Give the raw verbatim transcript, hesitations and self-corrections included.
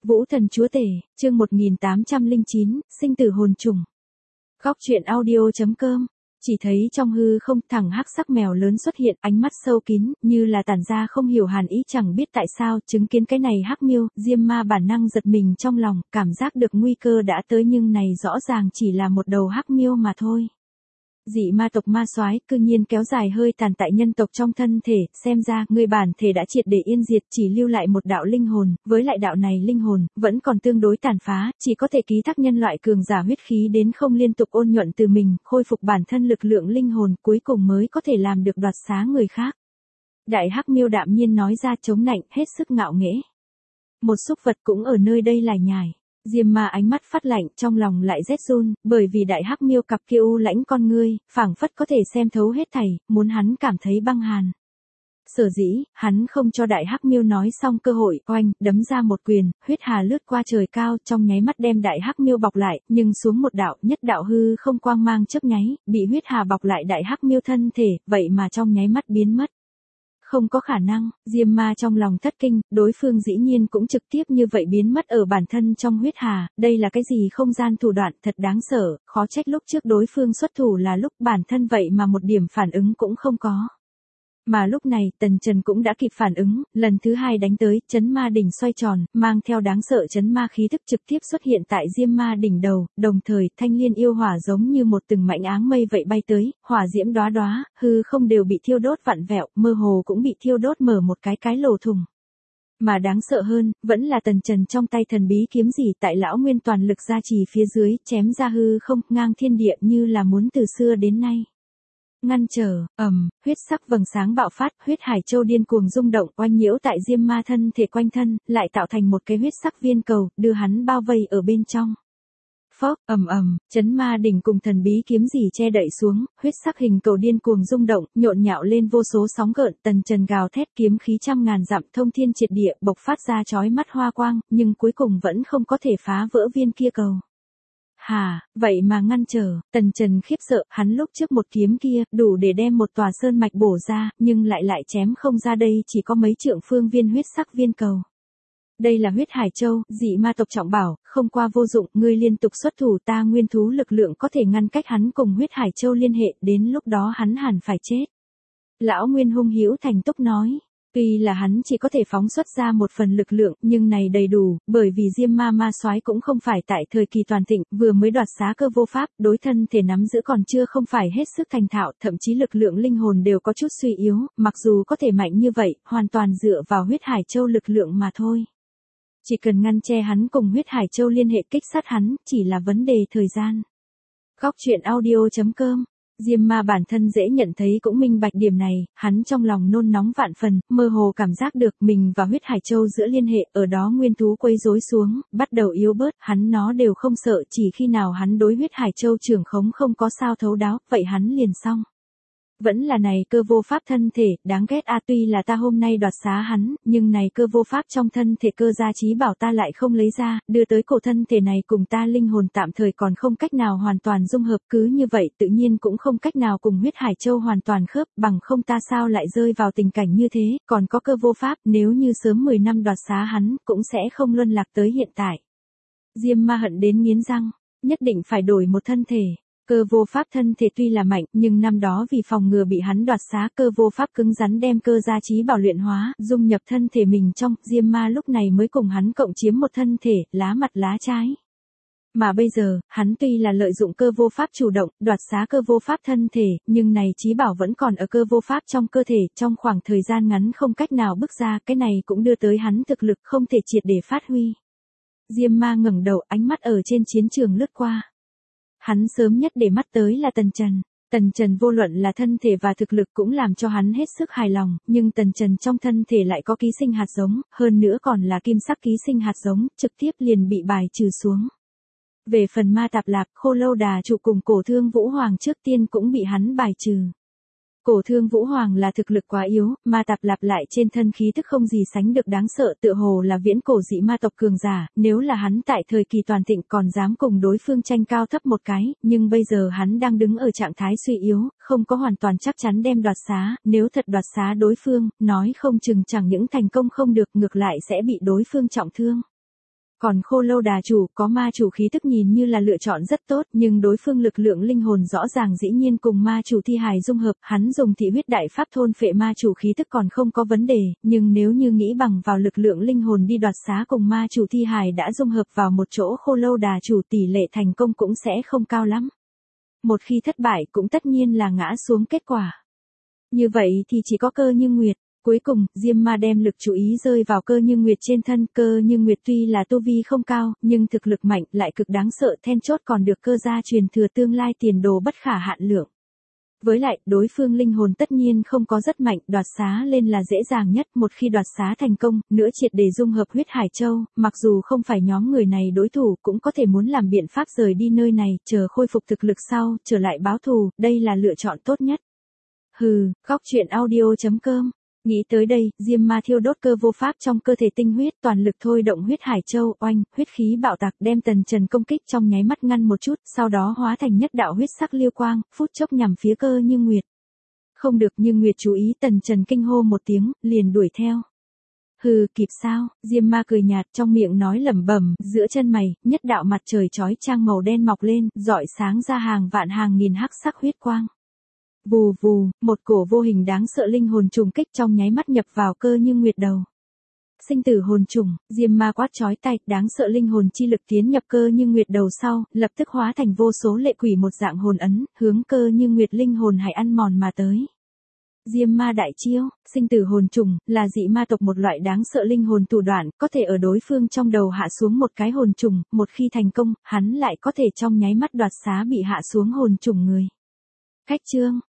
Vũ thần chúa tể, chương một nghìn tám trăm lẻ chín, sinh tử hồn trùng. Góc truyện audio.com. Chỉ thấy trong hư không thằng hắc sắc mèo lớn xuất hiện, ánh mắt sâu kín, như là tản ra không hiểu hàn ý, chẳng biết tại sao, chứng kiến cái này hắc miêu, Diêm Ma bản năng giật mình trong lòng, cảm giác được nguy cơ đã tới nhưng này rõ ràng chỉ là một đầu hắc miêu mà thôi. Dị ma tộc ma soái cư nhiên kéo dài hơi tàn tại nhân tộc trong thân thể, xem ra người bản thể đã triệt để yên diệt, chỉ lưu lại một đạo linh hồn, với lại đạo này linh hồn vẫn còn tương đối tàn phá, chỉ có thể ký thác nhân loại cường giả huyết khí đến không liên tục ôn nhuận từ mình, khôi phục bản thân lực lượng linh hồn, cuối cùng mới có thể làm được đoạt xá người khác. Đại hắc miêu đạm nhiên nói ra, chống nạnh, hết sức ngạo nghễ. Một súc vật cũng ở nơi đây lải nhải. Diêm Ma ánh mắt phát lạnh, trong lòng lại rét run, bởi vì đại hắc miêu cặp kia u lãnh con ngươi, phảng phất có thể xem thấu hết thảy, muốn hắn cảm thấy băng hàn. Sở dĩ, hắn không cho đại hắc miêu nói xong cơ hội, oanh, đấm ra một quyền, huyết hà lướt qua trời cao, trong nháy mắt đem đại hắc miêu bọc lại, nhưng xuống một đạo, nhất đạo hư không quang mang chớp nháy, bị huyết hà bọc lại đại hắc miêu thân thể, vậy mà trong nháy mắt biến mất. Không có khả năng, Diêm Ma trong lòng thất kinh, đối phương dĩ nhiên cũng trực tiếp như vậy biến mất ở bản thân trong huyết hà, đây là cái gì không gian thủ đoạn thật đáng sợ, khó trách lúc trước đối phương xuất thủ là lúc bản thân vậy mà một điểm phản ứng cũng không có. Mà lúc này, Tần Trần cũng đã kịp phản ứng, lần thứ hai đánh tới, chấn ma đỉnh xoay tròn, mang theo đáng sợ chấn ma khí thức trực tiếp xuất hiện tại Diêm Ma đỉnh đầu, đồng thời, thanh liên yêu hỏa giống như một từng mảnh áng mây vậy bay tới, hỏa diễm đóa đóa, hư không đều bị thiêu đốt vặn vẹo, mơ hồ cũng bị thiêu đốt mở một cái cái lỗ thủng. Mà đáng sợ hơn, vẫn là Tần Trần trong tay thần bí kiếm gì tại lão nguyên toàn lực gia trì phía dưới, chém ra hư không, ngang thiên địa như là muốn từ xưa đến nay. Ngăn trở, ầm, huyết sắc vầng sáng bạo phát, huyết hải châu điên cuồng rung động, oanh nhiễu tại Diêm Ma thân thể quanh thân, lại tạo thành một cái huyết sắc viên cầu, đưa hắn bao vây ở bên trong. Phốc, ầm ầm, chấn ma đỉnh cùng thần bí kiếm gì che đậy xuống, huyết sắc hình cầu điên cuồng rung động, nhộn nhạo lên vô số sóng gợn, Tần Trần gào thét kiếm khí trăm ngàn dặm, thông thiên triệt địa, bộc phát ra chói mắt hoa quang, nhưng cuối cùng vẫn không có thể phá vỡ viên kia cầu. Hà, vậy mà ngăn trở, Tần Trần khiếp sợ, hắn lúc trước một kiếm kia, đủ để đem một tòa sơn mạch bổ ra, nhưng lại lại chém không ra, đây chỉ có mấy trượng phương viên huyết sắc viên cầu. Đây là huyết hải châu, dị ma tộc trọng bảo, không qua vô dụng, ngươi liên tục xuất thủ, ta nguyên thú lực lượng có thể ngăn cách hắn cùng huyết hải châu liên hệ, đến lúc đó hắn hẳn phải chết. Lão Nguyên hung hữu thành túc nói. Tuy là hắn chỉ có thể phóng xuất ra một phần lực lượng, nhưng này đầy đủ, bởi vì Diêm Ma ma soái cũng không phải tại thời kỳ toàn thịnh, vừa mới đoạt xá cơ vô pháp, đối thân thể nắm giữ còn chưa không phải hết sức thành thạo, thậm chí lực lượng linh hồn đều có chút suy yếu, mặc dù có thể mạnh như vậy, hoàn toàn dựa vào huyết hải châu lực lượng mà thôi. Chỉ cần ngăn che hắn cùng huyết hải châu liên hệ kích sát hắn, chỉ là vấn đề thời gian. Góc truyện audio.com. Diêm Ma bản thân dễ nhận thấy cũng minh bạch điểm này, hắn trong lòng nôn nóng vạn phần, mơ hồ cảm giác được mình và huyết hải châu giữa liên hệ, ở đó nguyên thú quấy rối xuống, bắt đầu yếu bớt, hắn nó đều không sợ, chỉ khi nào hắn đối huyết hải châu trưởng khống không có sao thấu đáo, vậy hắn liền xong. Vẫn là này cơ vô pháp thân thể, đáng ghét a, tuy là ta hôm nay đoạt xá hắn, nhưng này cơ vô pháp trong thân thể cơ gia trí bảo ta lại không lấy ra, đưa tới cổ thân thể này cùng ta linh hồn tạm thời còn không cách nào hoàn toàn dung hợp, cứ như vậy tự nhiên cũng không cách nào cùng huyết hải châu hoàn toàn khớp, bằng không ta sao lại rơi vào tình cảnh như thế, còn có cơ vô pháp, nếu như sớm mười năm đoạt xá hắn, cũng sẽ không luân lạc tới hiện tại. Diêm Ma hận đến nghiến răng, nhất định phải đổi một thân thể. Cơ vô pháp thân thể tuy là mạnh, nhưng năm đó vì phòng ngừa bị hắn đoạt xá, cơ vô pháp cứng rắn đem cơ gia trí bảo luyện hóa, dung nhập thân thể mình trong, Diêm Ma lúc này mới cùng hắn cộng chiếm một thân thể, lá mặt lá trái. Mà bây giờ, hắn tuy là lợi dụng cơ vô pháp chủ động, đoạt xá cơ vô pháp thân thể, nhưng này trí bảo vẫn còn ở cơ vô pháp trong cơ thể, trong khoảng thời gian ngắn không cách nào bước ra, cái này cũng đưa tới hắn thực lực không thể triệt để phát huy. Diêm Ma ngẩng đầu, ánh mắt ở trên chiến trường lướt qua. Hắn sớm nhất để mắt tới là Tần Trần. Tần Trần vô luận là thân thể và thực lực cũng làm cho hắn hết sức hài lòng, nhưng Tần Trần trong thân thể lại có ký sinh hạt giống, hơn nữa còn là kim sắc ký sinh hạt giống, trực tiếp liền bị bài trừ xuống. Về phần Ma Tạp Lạp, Khô Lâu Đà Trụ cùng Cổ Thương Vũ Hoàng trước tiên cũng bị hắn bài trừ. Cổ Thương Vũ Hoàng là thực lực quá yếu, Ma Tạp Lạp lại trên thân khí tức không gì sánh được đáng sợ, tựa hồ là viễn cổ dị ma tộc cường giả, nếu là hắn tại thời kỳ toàn thịnh còn dám cùng đối phương tranh cao thấp một cái, nhưng bây giờ hắn đang đứng ở trạng thái suy yếu, không có hoàn toàn chắc chắn đem đoạt xá, nếu thật đoạt xá đối phương, nói không chừng chẳng những thành công không được, ngược lại sẽ bị đối phương trọng thương. Còn khô lâu đà chủ có ma chủ khí tức nhìn như là lựa chọn rất tốt, nhưng đối phương lực lượng linh hồn rõ ràng dĩ nhiên cùng ma chủ thi hài dung hợp, hắn dùng thị huyết đại pháp thôn phệ ma chủ khí tức còn không có vấn đề, nhưng nếu như nghĩ bằng vào lực lượng linh hồn đi đoạt xá cùng ma chủ thi hài đã dung hợp vào một chỗ, khô lâu đà chủ tỷ lệ thành công cũng sẽ không cao lắm. Một khi thất bại cũng tất nhiên là ngã xuống kết quả. Như vậy thì chỉ có Cơ Như Nguyệt. Cuối cùng, Diêm Ma đem lực chú ý rơi vào Cơ Như Nguyệt trên thân. Cơ Như Nguyệt tuy là tu vi không cao, nhưng thực lực mạnh, lại cực đáng sợ, then chốt còn được Cơ gia truyền thừa tương lai tiền đồ bất khả hạn lượng. Với lại, đối phương linh hồn tất nhiên không có rất mạnh, đoạt xá lên là dễ dàng nhất. Một khi đoạt xá thành công, nữa triệt để dung hợp huyết hải châu, mặc dù không phải nhóm người này đối thủ, cũng có thể muốn làm biện pháp rời đi nơi này, chờ khôi phục thực lực sau, trở lại báo thù, đây là lựa chọn tốt nhất. Hừ, góc truyện audio chấm com. Nghĩ tới đây, Diêm Ma thiêu đốt cơ vô pháp trong cơ thể tinh huyết, toàn lực thôi động huyết hải châu, oanh, huyết khí bạo tạc đem Tần Trần công kích trong nháy mắt ngăn một chút, sau đó hóa thành nhất đạo huyết sắc liêu quang, phút chốc nhằm phía Cơ Như Nguyệt. Không được, Như Nguyệt chú ý, Tần Trần kinh hô một tiếng, liền đuổi theo. Hừ, kịp sao? Diêm Ma cười nhạt, trong miệng nói lẩm bẩm, giữa chân mày, nhất đạo mặt trời chói chang màu đen mọc lên, rọi sáng ra hàng vạn hàng nghìn hắc sắc huyết quang. Vù vù, một cổ vô hình đáng sợ linh hồn trùng kích trong nháy mắt nhập vào Cơ Như Nguyệt đầu. Sinh tử hồn trùng, Diêm Ma quát chói tai, đáng sợ linh hồn chi lực tiến nhập Cơ Như Nguyệt đầu sau, lập tức hóa thành vô số lệ quỷ một dạng hồn ấn, hướng Cơ Như Nguyệt linh hồn hải ăn mòn mà tới. Diêm Ma đại chiêu, sinh tử hồn trùng, là dị ma tộc một loại đáng sợ linh hồn thủ đoạn, có thể ở đối phương trong đầu hạ xuống một cái hồn trùng, một khi thành công, hắn lại có thể trong nháy mắt đoạt xá bị hạ xuống hồn trùng người. Khách chương